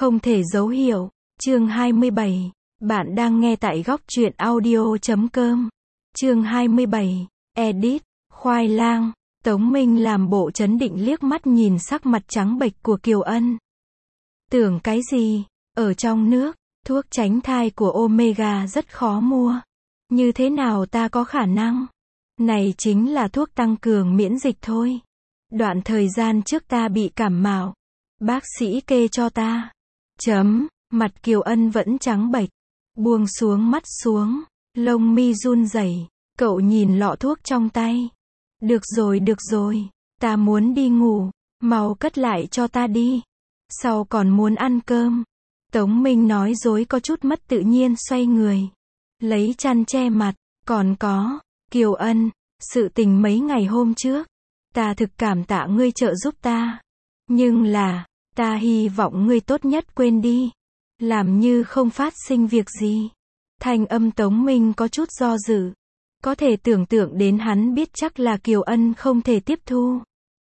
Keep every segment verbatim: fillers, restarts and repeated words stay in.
Không thể dấu hiệu. Chương hai mươi bảy. Bạn đang nghe tại góc truyện audio chấm com. Chương hai mươi bảy. Edit. Khoai lang. Tống Minh làm bộ trấn định liếc mắt nhìn sắc mặt trắng bệch của Kiều Ân. Tưởng cái gì? Ở trong nước, thuốc tránh thai của Omega rất khó mua. Như thế nào ta có khả năng? Này chính là thuốc tăng cường miễn dịch thôi. Đoạn thời gian trước ta bị cảm mạo. Bác sĩ kê cho ta. Chấm. Mặt Kiều Ân vẫn trắng bệch. Buông xuống mắt xuống. Lông mi run rẩy. Cậu nhìn lọ thuốc trong tay. Được rồi được rồi. Ta muốn đi ngủ. Mau cất lại cho ta đi. Sau còn muốn ăn cơm. Tống Minh nói dối có chút mất tự nhiên xoay người. Lấy chăn che mặt. Còn có. Kiều Ân. Sự tình mấy ngày hôm trước. Ta thực cảm tạ ngươi trợ giúp ta. Nhưng là. Ta hy vọng ngươi tốt nhất quên đi. Làm như không phát sinh việc gì. Thanh âm Tống Minh có chút do dự. Có thể tưởng tượng đến hắn biết chắc là Kiều Ân không thể tiếp thu.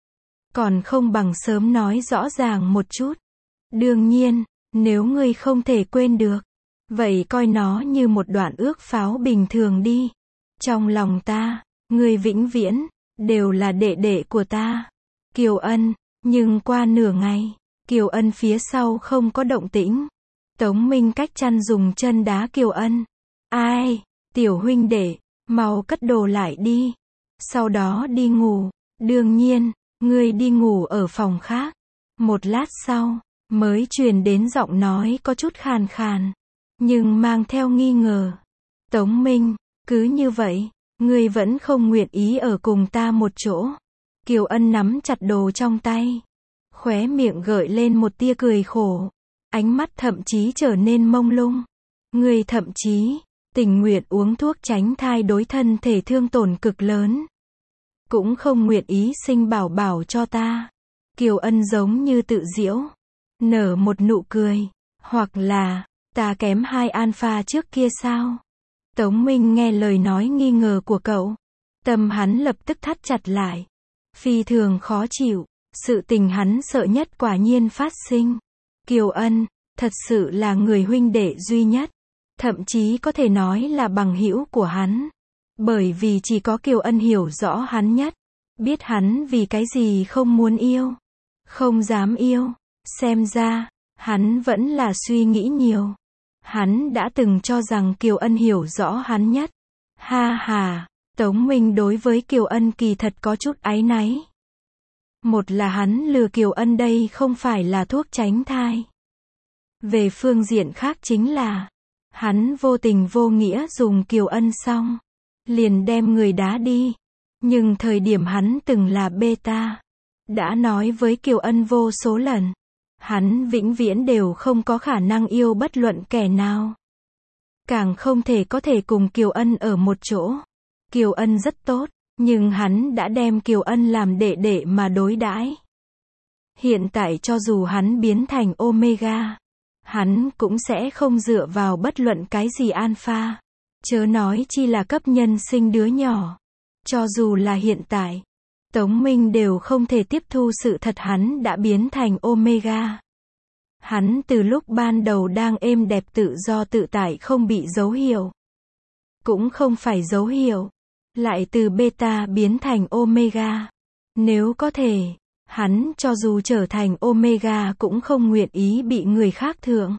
Còn không bằng sớm nói rõ ràng một chút. Đương nhiên, nếu ngươi không thể quên được. Vậy coi nó như một đoạn ước pháo bình thường đi. Trong lòng ta, ngươi vĩnh viễn, đều là đệ đệ của ta. Kiều Ân, nhưng qua nửa ngày, Kiều Ân phía sau không có động tĩnh. Tống Minh cách chăn dùng chân đá Kiều Ân. Ai, tiểu huynh đệ, mau cất đồ lại đi. Sau đó đi ngủ. Đương nhiên, ngươi đi ngủ ở phòng khác. Một lát sau, mới truyền đến giọng nói có chút khàn khàn. Nhưng mang theo nghi ngờ. Tống Minh, cứ như vậy, ngươi vẫn không nguyện ý ở cùng ta một chỗ. Kiều Ân nắm chặt đồ trong tay. Khóe miệng gợi lên một tia cười khổ. Ánh mắt thậm chí trở nên mông lung. Ngươi thậm chí, tình nguyện uống thuốc tránh thai đối thân thể thương tổn cực lớn. Cũng không nguyện ý sinh bảo bảo cho ta. Kiều Ân giống như tự giễu. Nở một nụ cười. Hoặc là, ta kém hai alpha trước kia sao? Tống Minh nghe lời nói nghi ngờ của cậu. Tâm hắn lập tức thắt chặt lại. Phi thường khó chịu. Sự tình hắn sợ nhất quả nhiên phát sinh. Kiều Ân, thật sự là người huynh đệ duy nhất. Thậm chí có thể nói là bằng hữu của hắn. Bởi vì chỉ có Kiều Ân hiểu rõ hắn nhất. Biết hắn vì cái gì không muốn yêu. Không dám yêu. Xem ra, hắn vẫn là suy nghĩ nhiều. Hắn đã từng cho rằng Kiều Ân hiểu rõ hắn nhất. Ha ha, Tống Minh đối với Kiều Ân kỳ thật có chút áy náy. Một là hắn lừa Kiều Ân đây không phải là thuốc tránh thai. Về phương diện khác chính là, hắn vô tình vô nghĩa dùng Kiều Ân xong, liền đem người đá đi. Nhưng thời điểm hắn từng là beta, đã nói với Kiều Ân vô số lần, hắn vĩnh viễn đều không có khả năng yêu bất luận kẻ nào. Càng không thể có thể cùng Kiều Ân ở một chỗ. Kiều Ân rất tốt, nhưng hắn đã đem Kiều Ân làm đệ đệ mà đối đãi. Hiện tại cho dù hắn biến thành Omega, hắn cũng sẽ không dựa vào bất luận cái gì alpha. Chớ nói chi là cấp nhân sinh đứa nhỏ. Cho dù là hiện tại, Tống Minh đều không thể tiếp thu sự thật hắn đã biến thành Omega. Hắn từ lúc ban đầu đang êm đẹp tự do tự tại không bị dấu hiệu. Cũng không phải dấu hiệu. Lại từ beta biến thành Omega. Nếu có thể, hắn cho dù trở thành Omega cũng không nguyện ý bị người khác thượng.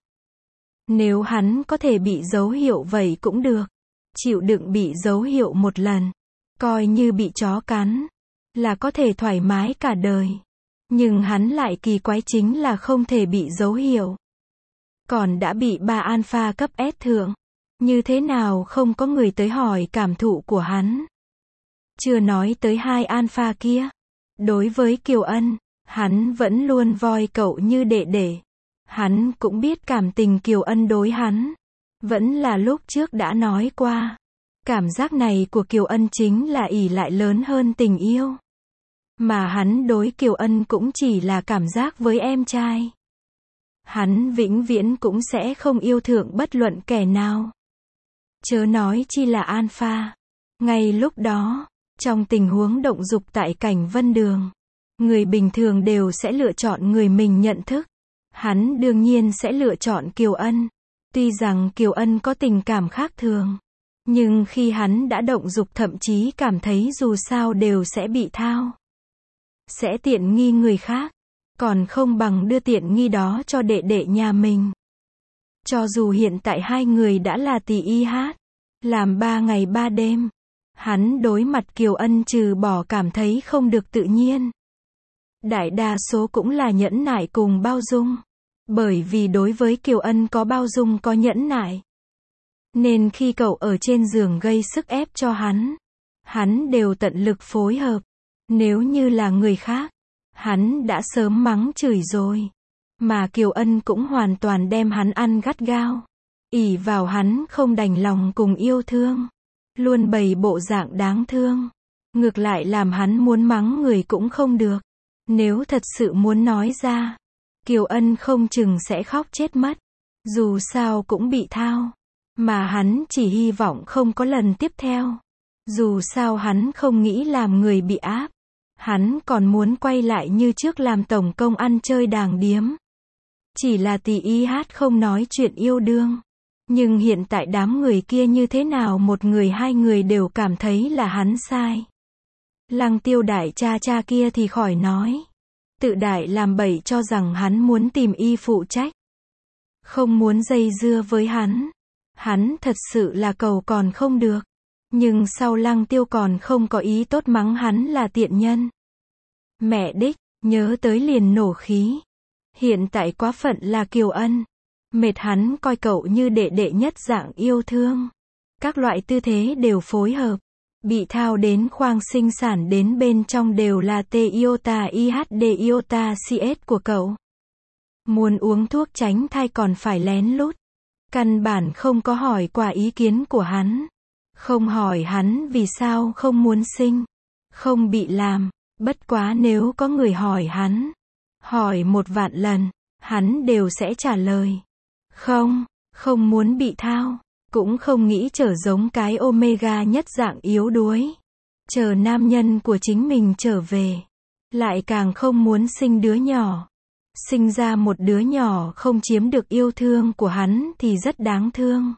Nếu hắn có thể bị dấu hiệu vậy cũng được. Chịu đựng bị dấu hiệu một lần. Coi như bị chó cắn. Là có thể thoải mái cả đời. Nhưng hắn lại kỳ quái chính là không thể bị dấu hiệu. Còn đã bị ba alpha cấp S thượng. Như thế nào không có người tới hỏi cảm thụ của hắn. Chưa nói tới hai alpha kia. Đối với Kiều Ân, hắn vẫn luôn voi cậu như đệ đệ. Hắn cũng biết cảm tình Kiều Ân đối hắn. Vẫn là lúc trước đã nói qua. Cảm giác này của Kiều Ân chính là ỷ lại lớn hơn tình yêu. Mà hắn đối Kiều Ân cũng chỉ là cảm giác với em trai. Hắn vĩnh viễn cũng sẽ không yêu thượng bất luận kẻ nào. Chớ nói chi là alpha. Ngay lúc đó, trong tình huống động dục tại cảnh Vân Đường, người bình thường đều sẽ lựa chọn người mình nhận thức. hắn đương nhiên sẽ lựa chọn Kiều Ân. Tuy rằng Kiều Ân có tình cảm khác thường, nhưng khi hắn đã động dục thậm chí cảm thấy dù sao đều sẽ bị thao, sẽ tiện nghi người khác, còn không bằng đưa tiện nghi đó cho đệ đệ nhà mình. Cho dù hiện tại hai người đã là tỳ y hát, làm ba ngày ba đêm, hắn đối mặt Kiều Ân trừ bỏ cảm thấy không được tự nhiên, đại đa số cũng là nhẫn nại cùng bao dung. Bởi vì đối với Kiều Ân có bao dung có nhẫn nại, nên khi cậu ở trên giường gây sức ép cho hắn, hắn đều tận lực phối hợp. Nếu như là người khác, hắn đã sớm mắng chửi rồi. Mà Kiều Ân cũng hoàn toàn đem hắn ăn gắt gao, ỷ vào hắn không đành lòng cùng yêu thương, luôn bày bộ dạng đáng thương, ngược lại làm hắn muốn mắng người cũng không được. Nếu thật sự muốn nói ra, Kiều Ân không chừng sẽ khóc chết mất. Dù sao cũng bị thao, mà hắn chỉ hy vọng không có lần tiếp theo. Dù sao hắn không nghĩ làm người bị áp, hắn còn muốn quay lại như trước làm tổng công ăn chơi đàng điếm. Chỉ là tỳ y hát không nói chuyện yêu đương, nhưng hiện tại đám người kia như thế nào một người hai người đều cảm thấy là hắn sai. Lăng Tiêu đại cha cha kia thì khỏi nói, tự đại làm bậy cho rằng hắn muốn tìm y phụ trách, không muốn dây dưa với hắn. Hắn thật sự là cầu còn không được, nhưng sau Lăng Tiêu còn không có ý tốt mắng hắn là tiện nhân. Mẹ đích, nhớ tới liền nổ khí. Hiện tại quá phận là Kiều Ân, mệt hắn coi cậu như đệ đệ nhất dạng yêu thương. Các loại tư thế đều phối hợp, bị thao đến khoang sinh sản đến bên trong đều là T iota I H D iota C S của cậu. Muốn uống thuốc tránh thai còn phải lén lút, căn bản không có hỏi qua ý kiến của hắn, không hỏi hắn vì sao không muốn sinh, không bị làm. Bất quá nếu có người hỏi hắn, hỏi một vạn lần, hắn đều sẽ trả lời không, không muốn bị thao, cũng không nghĩ trở giống cái Omega nhất dạng yếu đuối, chờ nam nhân của chính mình trở về, lại càng không muốn sinh đứa nhỏ. Sinh ra một đứa nhỏ không chiếm được yêu thương của hắn thì rất đáng thương.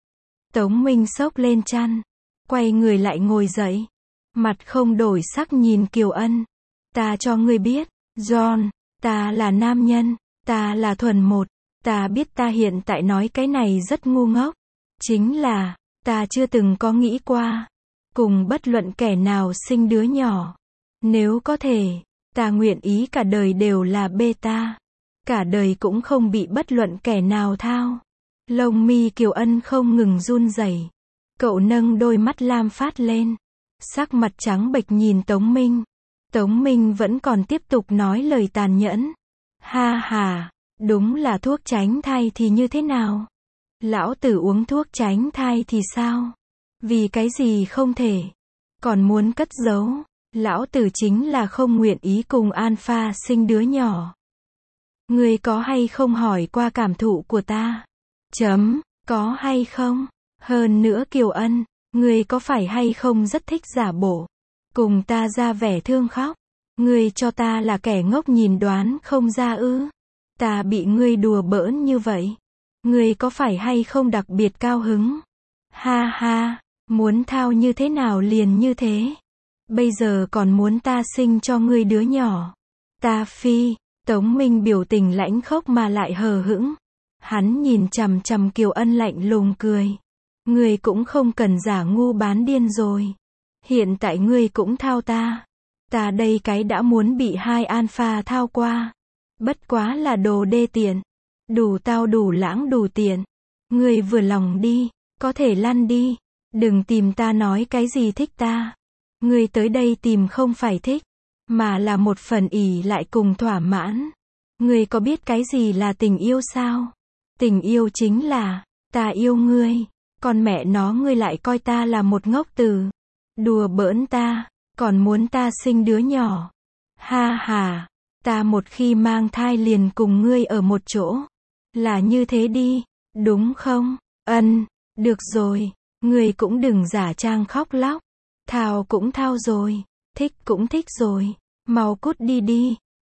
Tống Minh xốc lên chăn, quay người lại ngồi dậy, mặt không đổi sắc nhìn Kiều Ân. Ta cho ngươi biết, John, ta là nam nhân, ta là thuần một, ta biết ta hiện tại nói cái này rất ngu ngốc. Chính là, ta chưa từng có nghĩ qua, cùng bất luận kẻ nào sinh đứa nhỏ. Nếu có thể, ta nguyện ý cả đời đều là beta. Cả đời cũng không bị bất luận kẻ nào thao. Lông mi Kiều Ân không ngừng run rẩy. Cậu nâng đôi mắt lam phát lên, sắc mặt trắng bệch nhìn Tống Minh. Tống Minh vẫn còn tiếp tục nói lời tàn nhẫn. Ha ha, đúng là thuốc tránh thai thì như thế nào? Lão tử uống thuốc tránh thai thì sao? Vì cái gì không thể? Còn muốn cất giấu? Lão tử chính là không nguyện ý cùng Alpha sinh đứa nhỏ. Ngươi có hay không hỏi qua cảm thụ của ta? Chấm, có hay không? Hơn nữa Kiều Ân, ngươi có phải hay không rất thích giả bộ, cùng ta ra vẻ thương khóc? Ngươi cho ta là kẻ ngốc nhìn đoán không ra ư? Ta bị ngươi đùa bỡn như vậy, ngươi có phải hay không đặc biệt cao hứng? Ha ha, muốn thao như thế nào liền như thế. Bây giờ còn muốn ta sinh cho ngươi đứa nhỏ. Ta phi. Tống Minh biểu tình lãnh khốc mà lại hờ hững. Hắn nhìn chằm chằm Kiều Ân lạnh lùng cười. Ngươi cũng không cần giả ngu bán điên rồi. Hiện tại ngươi cũng thao ta. Ta đây cái đã muốn bị hai alpha thao qua. Bất quá là đồ đê tiện. Đủ tao đủ lãng đủ tiện. Ngươi vừa lòng đi, có thể lăn đi. Đừng tìm ta nói cái gì thích ta. Ngươi tới đây tìm không phải thích, mà là một phần ỷ lại cùng thỏa mãn. Ngươi có biết cái gì là tình yêu sao? Tình yêu chính là, ta yêu ngươi, còn mẹ nó ngươi lại coi ta là một ngốc tử. Đùa bỡn ta, còn muốn ta sinh đứa nhỏ. Ha ha, ta một khi mang thai liền cùng ngươi ở một chỗ. Là như thế đi, đúng không? Ân, được rồi, ngươi cũng đừng giả trang khóc lóc. Thao cũng thao rồi, thích cũng thích rồi, mau cút đi đi,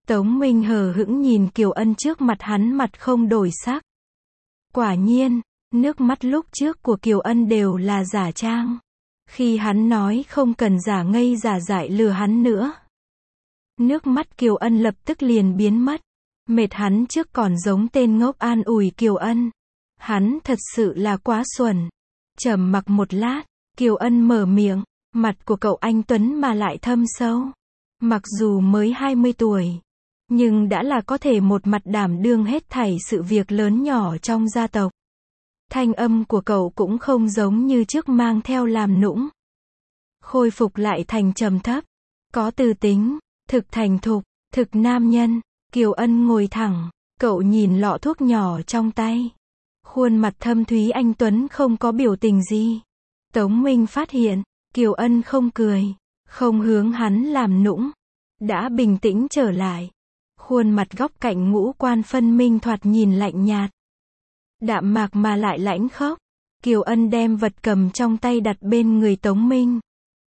Tống Minh hờ hững nhìn Kiều Ân trước mặt hắn, mặt không đổi sắc. Quả nhiên, nước mắt lúc trước của Kiều Ân đều là giả trang. Khi hắn nói không cần giả ngây giả dại lừa hắn nữa, nước mắt Kiều Ân lập tức liền biến mất. Mệt hắn trước còn giống tên ngốc an ủi Kiều Ân. Hắn thật sự là quá xuẩn. Trầm mặc một lát, Kiều Ân mở miệng, mặt của cậu anh Tuấn mà lại thâm sâu. Mặc dù mới hai mươi tuổi, nhưng đã là có thể một mặt đảm đương hết thảy sự việc lớn nhỏ trong gia tộc. Thanh âm của cậu cũng không giống như trước mang theo làm nũng. Khôi phục lại thành trầm thấp, có tư tính, thực thành thục, thực nam nhân. Kiều Ân ngồi thẳng, cậu nhìn lọ thuốc nhỏ trong tay. Khuôn mặt thâm thúy anh Tuấn không có biểu tình gì. Tống Minh phát hiện, Kiều Ân không cười, không hướng hắn làm nũng, đã bình tĩnh trở lại. Khuôn mặt góc cạnh ngũ quan phân minh thoạt nhìn lạnh nhạt, đạm mạc mà lại lãnh khốc. Kiều Ân đem vật cầm trong tay đặt bên người Tống Minh.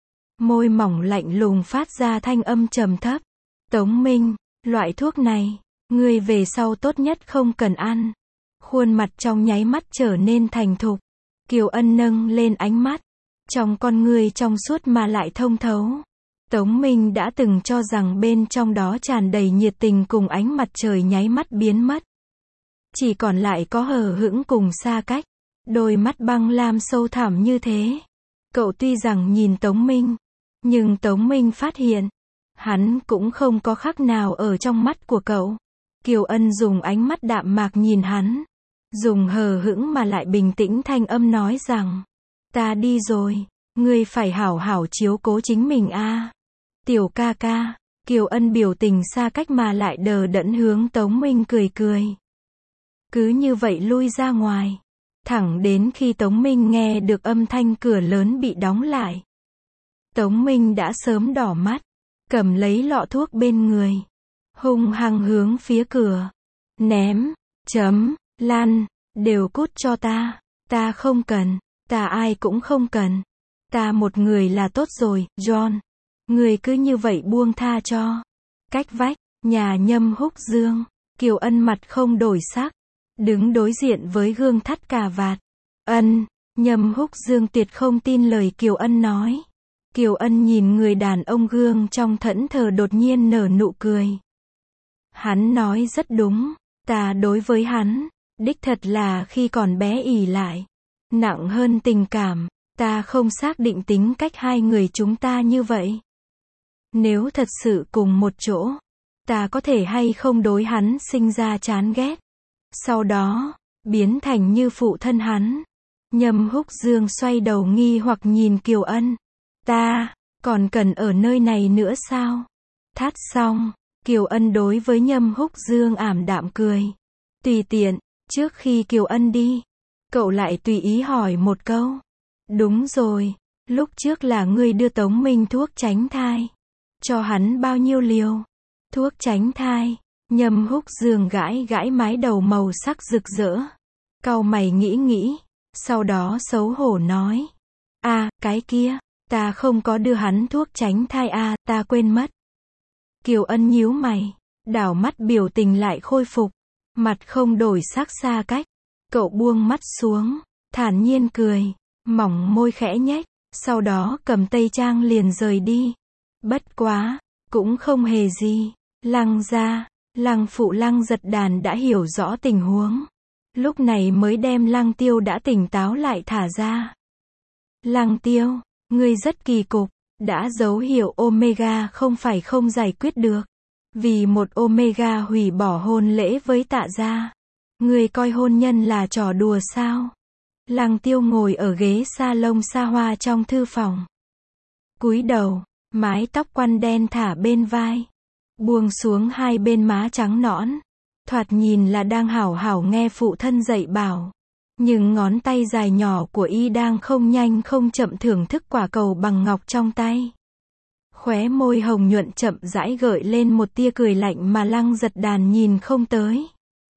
Môi mỏng lạnh lùng phát ra thanh âm trầm thấp. Tống Minh, loại thuốc này, ngươi về sau tốt nhất không cần ăn. Khuôn mặt trong nháy mắt trở nên thành thục. Kiều Ân nâng lên ánh mắt, trong con ngươi trong suốt mà lại thông thấu. Tống Minh đã từng cho rằng bên trong đó tràn đầy nhiệt tình cùng ánh mặt trời nháy mắt biến mất. Chỉ còn lại có hờ hững cùng xa cách. Đôi mắt băng lam sâu thẳm như thế. Cậu tuy rằng nhìn Tống Minh, nhưng Tống Minh phát hiện, hắn cũng không có khác nào ở trong mắt của cậu. Kiều Ân dùng ánh mắt đạm mạc nhìn hắn, dùng hờ hững mà lại bình tĩnh thanh âm nói rằng, ta đi rồi, ngươi phải hảo hảo chiếu cố chính mình a. Tiểu ca ca. Kiều Ân biểu tình xa cách mà lại đờ đẫn hướng Tống Minh cười cười. Cứ như vậy lui ra ngoài, thẳng đến khi Tống Minh nghe được âm thanh cửa lớn bị đóng lại. Tống Minh đã sớm đỏ mắt, cầm lấy lọ thuốc bên người, hung hăng hướng phía cửa, ném, chấm, lăn, đều cút cho ta, ta không cần, ta ai cũng không cần, ta một người là tốt rồi, John, người cứ như vậy buông tha cho. Cách vách, nhà Nhâm Húc Dương, Kiều Ân mặt không đổi sắc, đứng đối diện với gương thắt cà vạt. Ân, Nhâm Húc Dương tuyệt không tin lời Kiều Ân nói. Kiều Ân nhìn người đàn ông gương trong thẫn thờ đột nhiên nở nụ cười. Hắn nói rất đúng, ta đối với hắn, đích thật là khi còn bé ỷ lại, nặng hơn tình cảm, ta không xác định tính cách hai người chúng ta như vậy. Nếu thật sự cùng một chỗ, ta có thể hay không đối hắn sinh ra chán ghét, sau đó, biến thành như phụ thân hắn. Nhâm Húc Dương xoay đầu nghi hoặc nhìn Kiều Ân. Ta, còn cần ở nơi này nữa sao? Thắt xong, Kiều Ân đối với Nhâm Húc Dương ảm đạm cười. Tùy tiện, trước khi Kiều Ân đi, cậu lại tùy ý hỏi một câu. Đúng rồi, lúc trước là ngươi đưa Tống Minh thuốc tránh thai. Cho hắn bao nhiêu liều? Thuốc tránh thai. Nhâm Húc Dương gãi gãi mái đầu màu sắc rực rỡ. Cau mày nghĩ nghĩ, sau đó xấu hổ nói. À, cái kia, ta không có đưa hắn thuốc tránh thai à, ta quên mất. Kiều Ân nhíu mày, đảo mắt biểu tình lại khôi phục, mặt không đổi sắc xa cách. Cậu buông mắt xuống, thản nhiên cười, mỏng môi khẽ nhếch, sau đó cầm tây trang liền rời đi. Bất quá, cũng không hề gì. Lăng gia, Lăng phụ Lăng Giật Đàn đã hiểu rõ tình huống, lúc này mới đem Lăng Tiêu đã tỉnh táo lại thả ra. Lăng Tiêu, ngươi rất kỳ cục, đã dấu hiệu Omega không phải không giải quyết được. Vì một Omega hủy bỏ hôn lễ với Tạ gia. Ngươi coi hôn nhân là trò đùa sao? Lăng Tiêu ngồi ở ghế salon xa hoa trong thư phòng. Cúi đầu, mái tóc quăn đen thả bên vai, buông xuống hai bên má trắng nõn. Thoạt nhìn là đang hảo hảo nghe phụ thân dạy bảo. Nhưng ngón tay dài nhỏ của y đang không nhanh không chậm thưởng thức quả cầu bằng ngọc trong tay. Khóe môi hồng nhuận chậm rãi gợi lên một tia cười lạnh mà Lăng Giật Đàn nhìn không tới.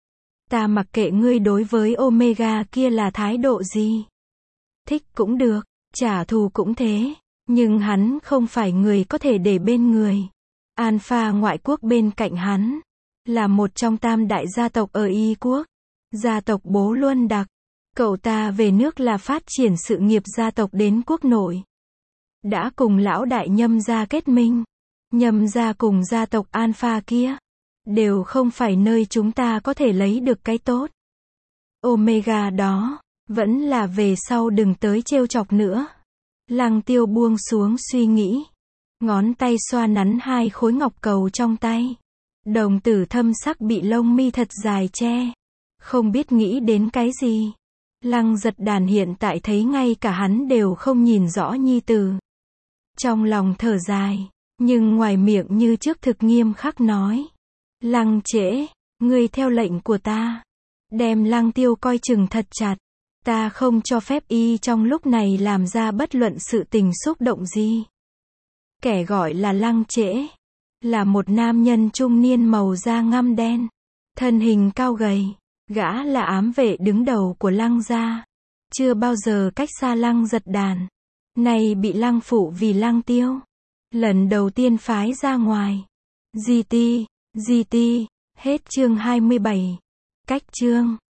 Ta mặc kệ ngươi đối với Omega kia là thái độ gì. Thích cũng được, trả thù cũng thế. Nhưng hắn không phải người có thể để bên người. Alpha ngoại quốc bên cạnh hắn, là một trong tam đại gia tộc ở Y quốc. Gia tộc bố Luân Đặc. Cậu ta về nước là phát triển sự nghiệp gia tộc đến quốc nội. Đã cùng lão đại Nhâm gia kết minh. Nhâm gia cùng gia tộc Alpha kia, đều không phải nơi chúng ta có thể lấy được cái tốt. Omega đó, vẫn là về sau đừng tới trêu chọc nữa. Lăng Tiêu buông xuống suy nghĩ. Ngón tay xoa nắn hai khối ngọc cầu trong tay. Đồng tử thâm sắc bị lông mi thật dài che. Không biết nghĩ đến cái gì. Lăng Giật Đàn hiện tại thấy ngay cả hắn đều không nhìn rõ nhi tử. Trong lòng thở dài, nhưng ngoài miệng như trước thực nghiêm khắc nói. Lăng Trễ, ngươi theo lệnh của ta. Đem Lăng Tiêu coi chừng thật chặt. Ta không cho phép y trong lúc này làm ra bất luận sự tình xúc động gì. Kẻ gọi là Lăng Trễ, là một nam nhân trung niên màu da ngăm đen. Thân hình cao gầy. Gã là ám vệ đứng đầu của Lăng gia. Chưa bao giờ cách xa Lăng Giật Đàn. Này bị Lăng phụ vì Lăng Tiêu. Lần đầu tiên phái ra ngoài. giê tê, giê tê, hết chương hai mươi bảy. Cách chương.